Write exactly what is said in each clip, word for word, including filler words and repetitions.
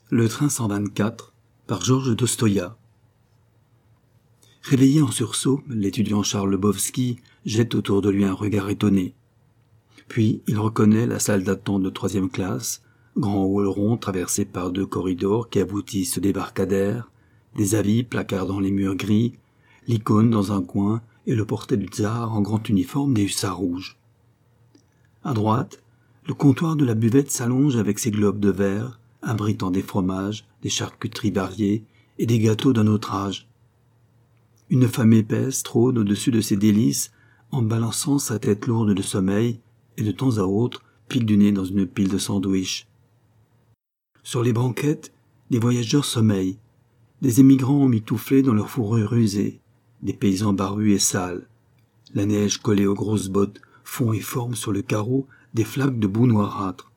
Le train cent vingt-quatre, par Georges Dostoïa. Réveillé en sursaut, l'étudiant Charles Lebowski jette autour de lui un regard étonné. Puis il reconnaît la salle d'attente de troisième classe, grand hall rond traversé par deux corridors qui aboutissent au débarcadère, des avis placardant les murs gris, l'icône dans un coin et le portrait du tsar en grand uniforme des hussards rouges. À droite, le comptoir de la buvette s'allonge avec ses globes de verre, abritant des fromages, des charcuteries variées et des gâteaux d'un autre âge. Une femme épaisse trône au-dessus de ces délices en balançant sa tête lourde de sommeil et de temps à autre pique du nez dans une pile de sandwichs. Sur les banquettes, des voyageurs sommeillent, des émigrants emmitouflés dans leurs fourrures usées, des paysans barbus et sales. La neige collée aux grosses bottes fond et forme sur le carreau des flaques de boue noirâtre.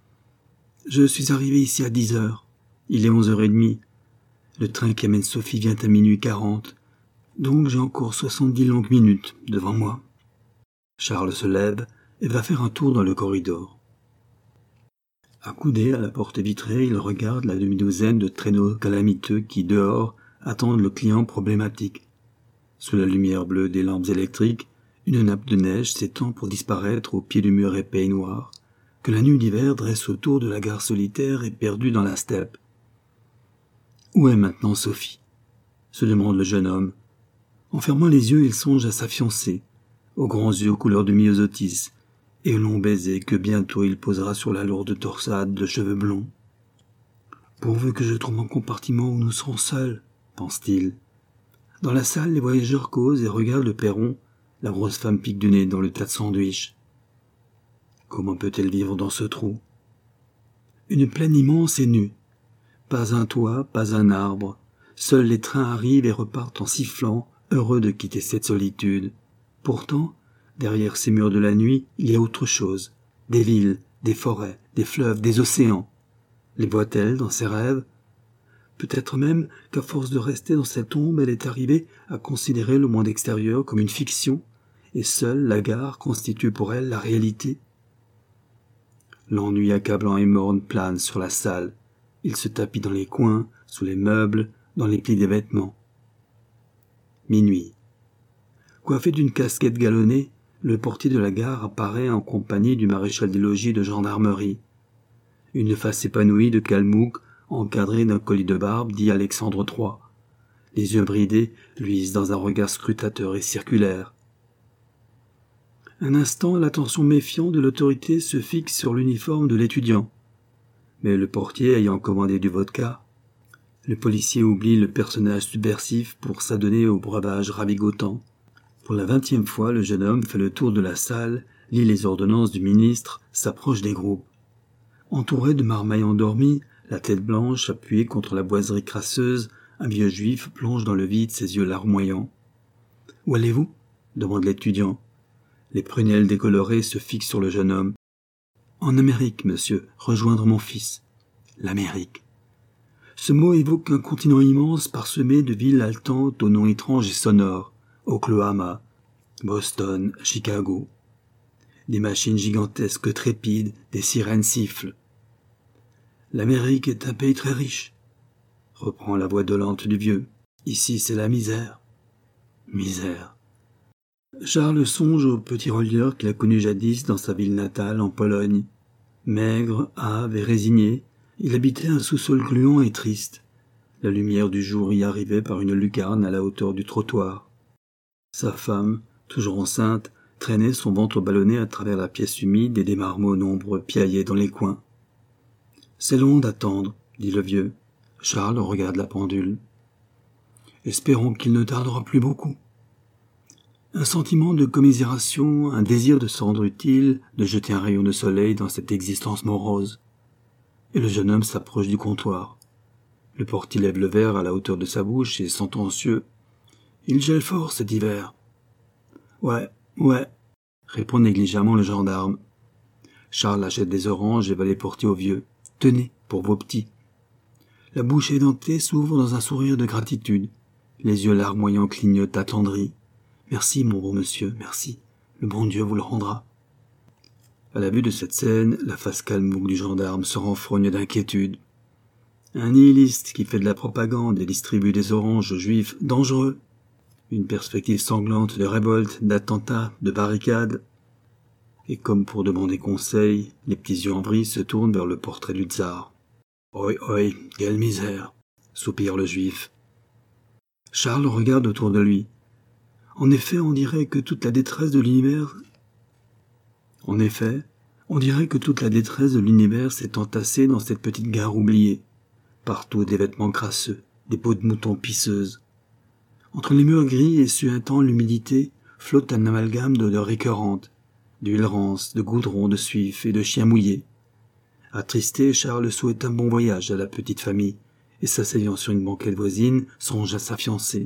Je suis arrivé ici à dix heures. Il est onze heures trente. Le train qui amène Sophie vient à minuit quarante. Donc j'ai encore soixante-dix longues minutes devant moi. Charles se lève et va faire un tour dans le corridor. Accoudé à la porte vitrée, il regarde la demi-douzaine de traîneaux calamiteux qui, dehors, attendent le client problématique. Sous la lumière bleue des lampes électriques, une nappe de neige s'étend pour disparaître au pied du mur épais et noir, que la nuit d'hiver dresse autour de la gare solitaire et perdue dans la steppe. Où est maintenant Sophie ? Se demande le jeune homme. En fermant les yeux, il songe à sa fiancée, aux grands yeux couleur de myosotis, et au long baiser que bientôt il posera sur la lourde torsade de cheveux blonds. Pourvu que je trouve un compartiment où nous serons seuls, pense-t-il. Dans la salle, les voyageurs causent et regardent le perron. La grosse femme pique du nez dans le tas de sandwichs. Comment peut-elle vivre dans ce trou ? Une plaine immense et nue. Pas un toit, pas un arbre. Seuls les trains arrivent et repartent en sifflant, heureux de quitter cette solitude. Pourtant, derrière ces murs de la nuit, il y a autre chose. Des villes, des forêts, des fleuves, des océans. Les voit-elle dans ses rêves ? Peut-être même qu'à force de rester dans cette ombre, elle est arrivée à considérer le monde extérieur comme une fiction, et seule la gare constitue pour elle la réalité. L'ennui accablant et morne plane sur la salle. Il se tapit dans les coins, sous les meubles, dans les plis des vêtements. Minuit. Coiffé d'une casquette galonnée, le portier de la gare apparaît en compagnie du maréchal des logis de gendarmerie. Une face épanouie de Kalmouk, encadrée d'un collier de barbe, dit Alexandre trois. Les yeux bridés luisent dans un regard scrutateur et circulaire. Un instant, l'attention méfiante de l'autorité se fixe sur l'uniforme de l'étudiant. Mais le portier ayant commandé du vodka, le policier oublie le personnage subversif pour s'adonner au breuvage ravigotant. Pour la vingtième fois, le jeune homme fait le tour de la salle, lit les ordonnances du ministre, s'approche des groupes. Entouré de marmailles endormis, la tête blanche appuyée contre la boiserie crasseuse, un vieux juif plonge dans le vide ses yeux larmoyants. « Où allez-vous » demande l'étudiant. Les prunelles décolorées se fixent sur le jeune homme. « En Amérique, monsieur, rejoindre mon fils. »« L'Amérique. » Ce mot évoque un continent immense parsemé de villes haletantes aux noms étranges et sonores. Oklahoma, Boston, Chicago. Des machines gigantesques trépident, des sirènes sifflent. « L'Amérique est un pays très riche, » reprend la voix dolente du vieux. « Ici, c'est la misère. »« Misère. » Charles songe au petit relieur qu'il a connu jadis dans sa ville natale, en Pologne. Maigre, hâve et résigné, il habitait un sous-sol gluant et triste. La lumière du jour y arrivait par une lucarne à la hauteur du trottoir. Sa femme, toujours enceinte, traînait son ventre ballonné à travers la pièce humide et des marmots nombreux piaillaient dans les coins. « C'est long d'attendre, » dit le vieux. Charles regarde la pendule. « Espérons qu'il ne tardera plus beaucoup. » Un sentiment de commisération, un désir de se rendre utile, de jeter un rayon de soleil dans cette existence morose. Et le jeune homme s'approche du comptoir. Le portier lève le verre à la hauteur de sa bouche et sentencieux. « Il gèle fort cet hiver. »« Ouais, ouais, » répond négligemment le gendarme. Charles achète des oranges et va les porter au vieux. « Tenez, pour vos petits. » La bouche édentée s'ouvre dans un sourire de gratitude. Les yeux larmoyants clignotent attendris. « Merci, mon bon monsieur, merci. Le bon Dieu vous le rendra. » À la vue de cette scène, la face calme du gendarme se renfrogne d'inquiétude. Un nihiliste qui fait de la propagande et distribue des oranges aux juifs dangereux. Une perspective sanglante de révolte, d'attentats, de barricades. Et comme pour demander conseil, les petits yeux en vrille se tournent vers le portrait du tsar. « Oi, oi, quelle misère !» soupire le juif. Charles regarde autour de lui. En effet, on dirait que toute la détresse de l'univers... En effet, on dirait que toute la détresse de l'univers s'est entassée dans cette petite gare oubliée. Partout des vêtements crasseux, des peaux de mouton pisseuses. Entre les murs gris et suintant l'humidité, flotte un amalgame d'odeurs écœurantes, d'huile rance, de goudron, de suif et de chiens mouillés. Attristé, Charles souhaite un bon voyage à la petite famille, et s'asseyant sur une banquette voisine, songe à sa fiancée.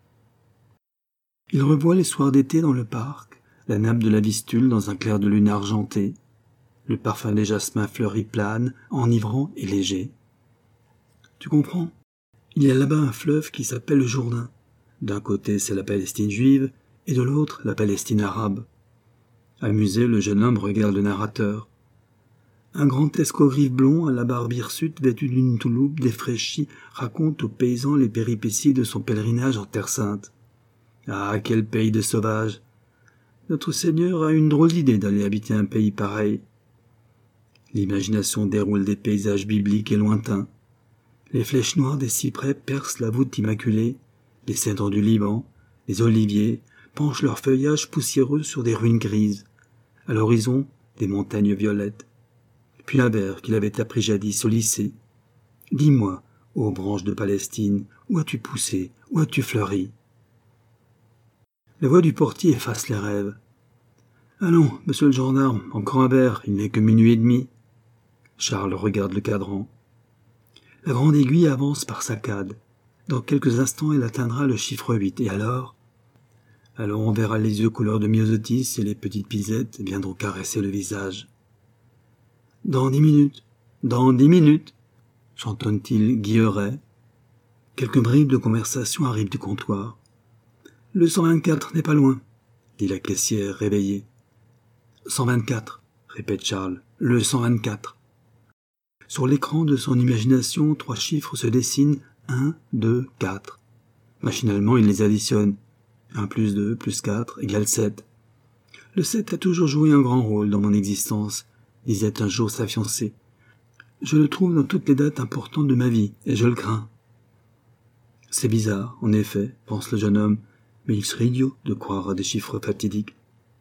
Il revoit les soirs d'été dans le parc, la nappe de la Vistule dans un clair de lune argenté. Le parfum des jasmins fleuris plane, enivrant et léger. Tu comprends? Il y a là-bas un fleuve qui s'appelle le Jourdain. D'un côté, c'est la Palestine juive, et de l'autre, la Palestine arabe. Amusé, le jeune homme regarde le narrateur. Un grand escogriffe blond à la barbe hirsute, vêtu d'une touloupe défraîchie, raconte aux paysans les péripéties de son pèlerinage en Terre Sainte. Ah, quel pays de sauvages! Notre Seigneur a une drôle d'idée d'aller habiter un pays pareil. L'imagination déroule des paysages bibliques et lointains. Les flèches noires des cyprès percent la voûte immaculée, les cèdres du Liban, les oliviers, penchent leur feuillage poussiéreux sur des ruines grises. À l'horizon, des montagnes violettes. Puis un vers qu'il avait appris jadis au lycée. « Dis-moi, ô branche de Palestine, où as-tu poussé, où as-tu fleuri ?» La voix du portier efface les rêves. « Allons, monsieur le gendarme, encore un verre, il n'est que minuit et demi. » Charles regarde le cadran. La grande aiguille avance par saccades. Dans quelques instants, elle atteindra le chiffre huit, et alors... Alors on verra les yeux couleur de myosotis et les petites pisettes viendront caresser le visage. « Dans dix minutes, dans dix minutes !» chantonne-t-il guilleret. Quelques bribes de conversation arrivent du comptoir. « Le cent vingt-quatre n'est pas loin, » dit la caissière réveillée. « cent vingt-quatre, » répète Charles, « le cent vingt-quatre. » Sur l'écran de son imagination, trois chiffres se dessinent, un, deux, quatre. Machinalement, il les additionne. un plus deux plus quatre égale sept. Le sept a toujours joué un grand rôle dans mon existence, disait un jour sa fiancée. Je le trouve dans toutes les dates importantes de ma vie, et je le crains. C'est bizarre, en effet, pense le jeune homme, mais il serait idiot de croire à des chiffres fatidiques.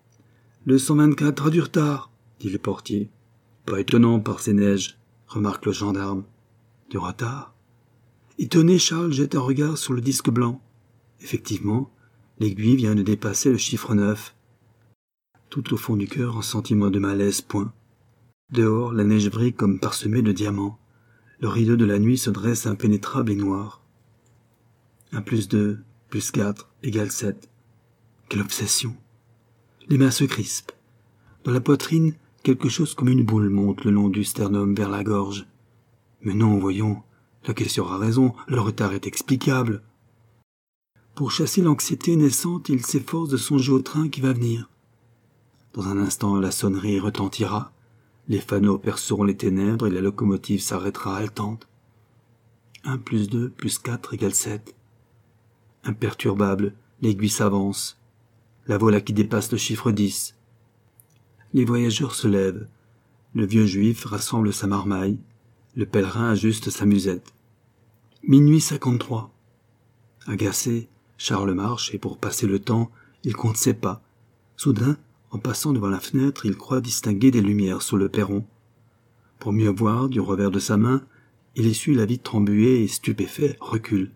Le cent vingt-quatre a du retard, dit le portier. Pas étonnant par ces neiges, remarque le gendarme. Du retard? Étonné, Charles jette un regard sur le disque blanc. Effectivement, l'aiguille vient de dépasser le chiffre neuf. Tout au fond du cœur, un sentiment de malaise point. Dehors, la neige brille comme parsemée de diamants. Le rideau de la nuit se dresse impénétrable et noir. un plus deux plus quatre égale sept. Quelle obsession! Les mains se crispent. Dans la poitrine, quelque chose comme une boule monte le long du sternum vers la gorge. Mais non, voyons, la question a raison, le retard est explicable. Pour chasser l'anxiété naissante, il s'efforce de songer au train qui va venir. Dans un instant, la sonnerie retentira, les fanaux perceront les ténèbres et la locomotive s'arrêtera haletante. un plus deux plus quatre égale sept. Imperturbable, l'aiguille s'avance. La voilà qui dépasse le chiffre dix. Les voyageurs se lèvent. Le vieux juif rassemble sa marmaille. Le pèlerin ajuste sa musette. Minuit cinquante-trois. Agacé, Charles marche et pour passer le temps, il compte ses pas. Soudain, en passant devant la fenêtre, il croit distinguer des lumières sur le perron. Pour mieux voir, du revers de sa main, il essuie la vitre embuée et, stupéfait, recule.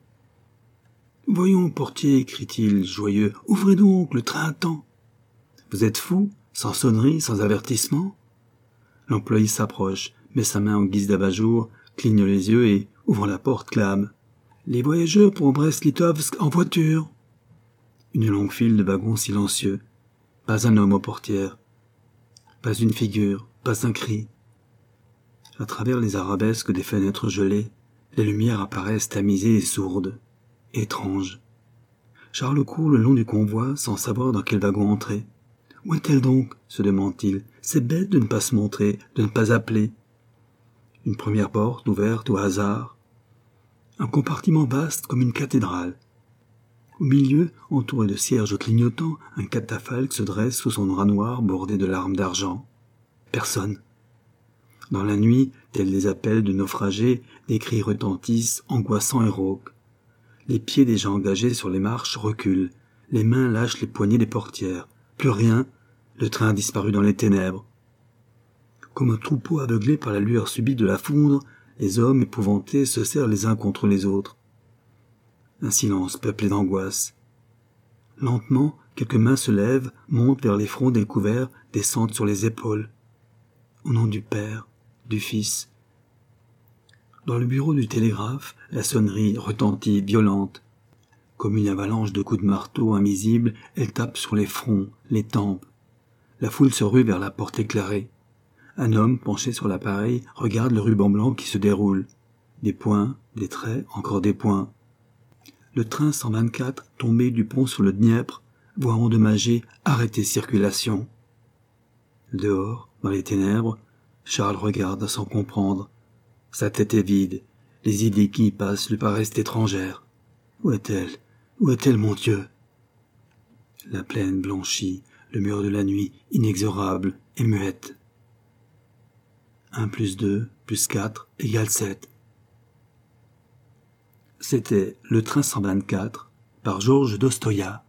« Voyons, portier, crie-t-il, joyeux, ouvrez donc, le train attend. »« Vous êtes fou, sans sonnerie, sans avertissement ?» L'employé s'approche, met sa main en guise d'abat-jour, cligne les yeux et, ouvrant la porte, clame. « Les voyageurs pour Brest-Litovsk en voiture !» Une longue file de wagons silencieux. Pas un homme aux portières. Pas une figure, pas un cri. À travers les arabesques des fenêtres gelées, les lumières apparaissent tamisées et sourdes. Étranges. Charles court le long du convoi sans savoir dans quel wagon entrer. Où est-elle donc? Se demande-t-il. C'est bête de ne pas se montrer, de ne pas appeler. Une première porte ouverte au hasard. Un compartiment vaste comme une cathédrale. Au milieu, entouré de cierges clignotants, un catafalque se dresse sous son drap noir bordé de larmes d'argent. Personne. Dans la nuit, tels des appels de naufragés, des cris retentissent, angoissants et rauques. Les pieds des gens engagés sur les marches reculent, les mains lâchent les poignées des portières. Plus rien, le train a disparu dans les ténèbres. Comme un troupeau aveuglé par la lueur subite de la foudre, les hommes épouvantés se serrent les uns contre les autres. Un silence peuplé d'angoisse. Lentement, quelques mains se lèvent, montent vers les fronts découverts, descendent sur les épaules. Au nom du Père, du Fils. Dans le bureau du télégraphe, la sonnerie retentit violente. Comme une avalanche de coups de marteau invisibles, elle tape sur les fronts, les tempes. La foule se rue vers la porte éclairée. Un homme, penché sur l'appareil, regarde le ruban blanc qui se déroule. Des points, des traits, encore des points. Le train cent vingt-quatre, tombé du pont sur le Dniepr, voit endommagé arrêter circulation. Dehors, dans les ténèbres, Charles regarde sans comprendre. Sa tête est vide, les idées qui y passent lui paraissent étrangères. Où est-elle? Où est-elle, mon Dieu? La plaine blanchit, le mur de la nuit, inexorable et muette. un plus deux plus quatre égale sept. C'était Le Train cent vingt-quatre par Georges Dostoïa.